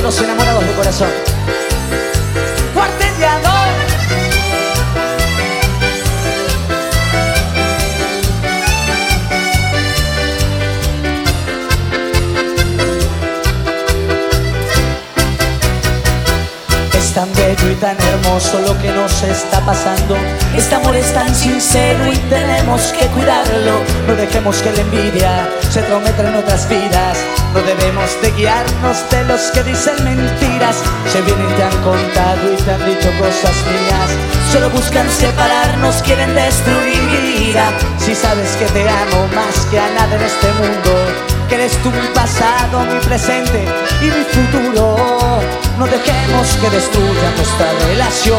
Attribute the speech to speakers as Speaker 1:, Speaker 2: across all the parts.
Speaker 1: los enamorados de corazón. Cuarteteado. Es tan bello y tan hermoso lo que nos está pasando. Este amor es tan sincero y tenemos que cuidarlo. No dejemos que la envidia se trometa en otras vidas. No debemos de guiarnos de los que dicen mentiras. Se vienen y te han contado y te han dicho cosas mías. Solo buscan separarnos, quieren destruir mi vida. Si sabes que te amo más que a nada en este mundo, que eres tú mi pasado, mi presente y mi futuro. No dejemos que destruya nuestra relación.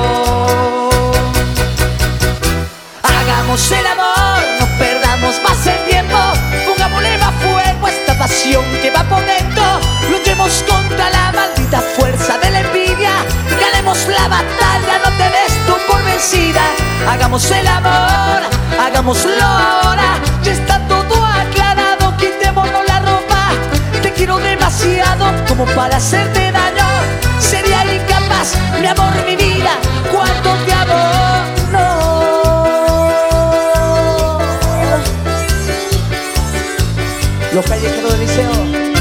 Speaker 1: Hagamos el amor, no perdamos más el tiempo. Pongámosle más fuego a esta pasión que va por dentro. Luchemos contra la maldita fuerza de la envidia. Ganemos la batalla, no te des tú por vencida. Hagamos el amor, hagámoslo ahora. Ya está todo aclarado, quitémonos la ropa. Te quiero demasiado como para hacerte daño. Sería incapaz, mi amor, mi vida, cuánto te amo. No. Los callejeros del liceo.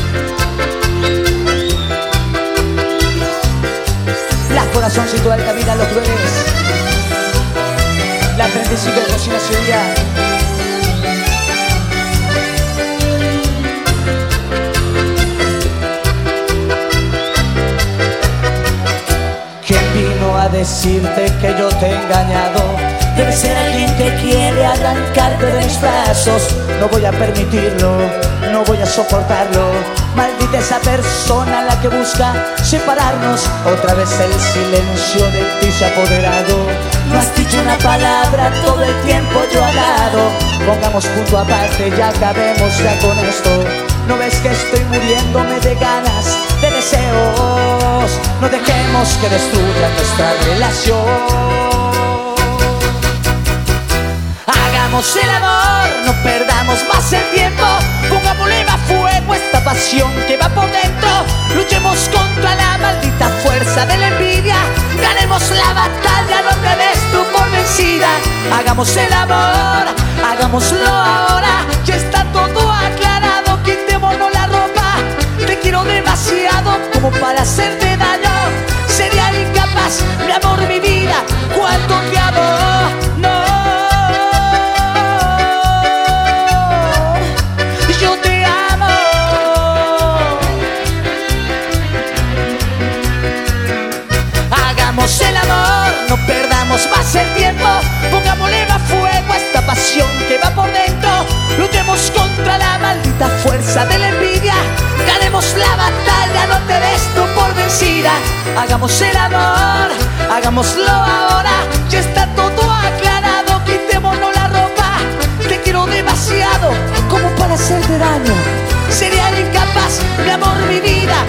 Speaker 1: Las corazoncitos de Altamira, los crueles. La 35 de Cocina Ciudad. A decirte que yo te he engañado. Debe ser alguien que quiere arrancarte de mis brazos. No voy a permitirlo, no voy a soportarlo. Maldita esa persona la que busca separarnos. Otra vez el silencio de ti se ha apoderado. No has dicho una palabra, todo el tiempo yo he hablado. Pongamos punto aparte, ya acabemos ya con esto. ¿No ves que estoy muriéndome de ganas, de deseos? No dejemos que destruya nuestra relación. Hagamos el amor, no perdamos más el tiempo. Pongámosle más fuego a esta pasión que va por dentro. Luchemos contra la maldita fuerza de la envidia. Ganemos la batalla, no te des tú por vencida. Hagamos el amor, hagámoslo ahora. Ya está todo aclarado, quitémonos la ropa. Te quiero demasiado como para hacerte daño. Sería incapaz, mi amor, mi vida, cuánto te amo. No, yo te amo. Hagamos el amor, no perdamos más el tiempo. Pongámosle más fuego a esta pasión que va por dentro. Luchemos contra la maldita fuerza de la envidia. Ganemos la batalla, no te des tú por vencida. Hagamos el amor, hagámoslo ahora. Ya está todo aclarado, quitémonos la ropa. Te quiero demasiado como para hacerte daño. Sería incapaz, mi amor, mi vida,